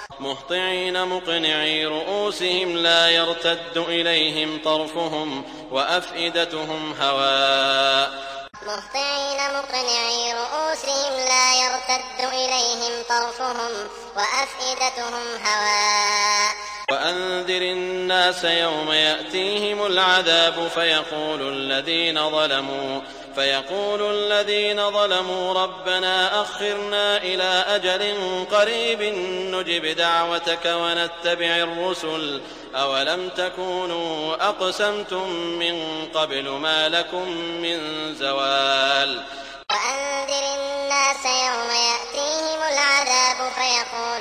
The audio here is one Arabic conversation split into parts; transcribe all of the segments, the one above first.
مهطعين مقنعي رؤوسهم لا يرتد إليهم طرفهم وأفئدتهم هواء. مهطعين مقنعي رؤوسهم لا يرتد إليهم طرفهم وأفئدتهم هواء. وأنذر الناس يوم يأتيهم العذاب فيقول الذين ظلموا ربنا أخرنا إلى أجل قريب نجب دعوتك ونتبع الرسل أولم تكونوا أقسمتم من قبل ما لكم من زوال. وأنذر الناس يوم يأتيهم العذاب فيقول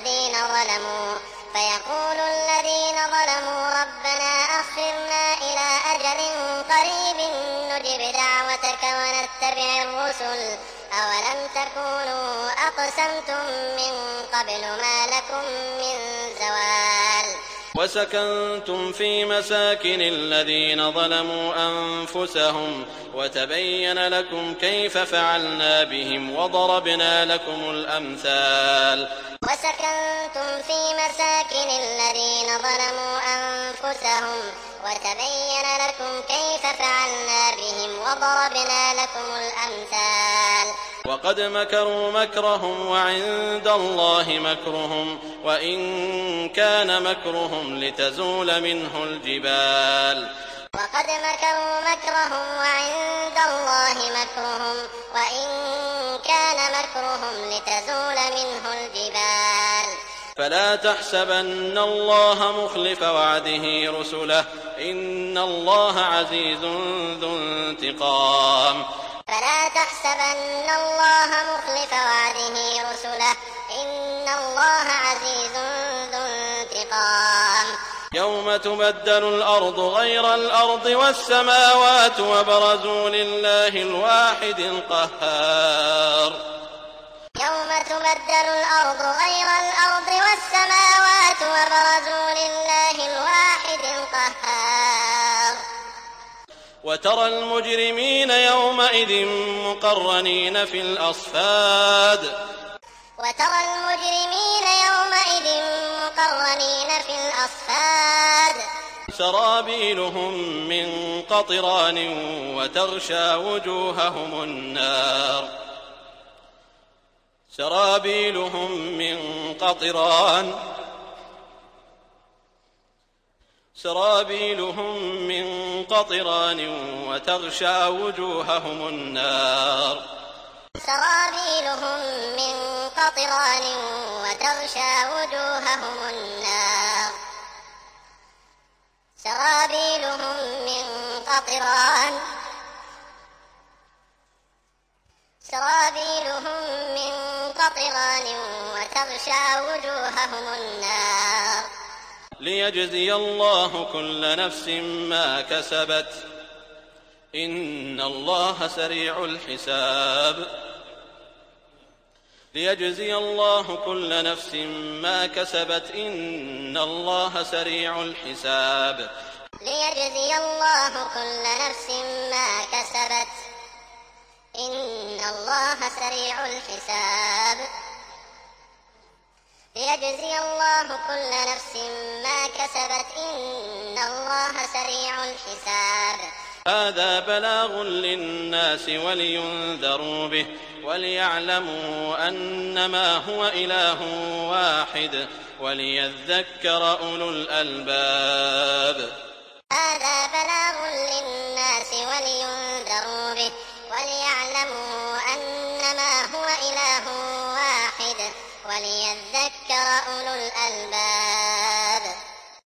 الذين ظلموا ربنا أخرنا إلى أجل قريب نجب دعوتك ونتبع الرسل أولم تكونوا أقسمتم من قبل ما لكم من زوال. وسكنتم في مساكن الذين ظلموا أنفسهم وتبين لكم كيف فعلنا بهم وضربنا لكم الأمثال. وسكنتم في مساكن الذين ظلموا أنفسهم وتبين لكم كيف فعلنا بهم وضربنا لكم الأمثال. وقد مكروا مكرهم وعند الله مكرهم وإن كان مكرهم لتزول منه الجبال. وقد مكروا مكرهم وعند الله مكرهم وإن كان مكرهم لتزول منه الجبال. فلا تحسبن الله مخلف وعده رسله إن الله عزيز ذو انتقام. فلا تحسبن الله مخلف وعده رسله إن الله عزيز ذو انتقام. يوم تبدل الأرض غير الأرض والسماوات وبرزوا لله الواحد القهار. يوم تبدل الأرض غير الأرض والسماوات وبرزوا لله الواحد القهار. وترى المجرمين يومئذ مقرنين في الأصفاد. وترى المجرمين يومئذ مقرنين في الأصفاد. سرابيلهم من قطران وتغشى وجوههم النار. سرابيلهم من قطران وتغشى وجوههم النار. سرابيلهم من قطران وتغشى وجوههم النار. سرابيلهم من قطران وتغشى وجوههم النار. ليجزي الله كل نفس ما كسبت إن الله سريع الحساب. ليجزي الله كل نفس ما كسبت إن الله سريع الحساب. ليجزي الله كل نفس ما كسبت إن الله سريع الحساب. ليجزي الله كل نفس ما كسبت إن الله سريع الحساب. هذا بلاغ للناس ولينذروا به وليعلموا أنما هو إله واحد وليذكر أولو الألباب. هذا بلاغ للناس ولينذروا به وليعلموا أنما هو إله واحد وليذكر أولو الألباب.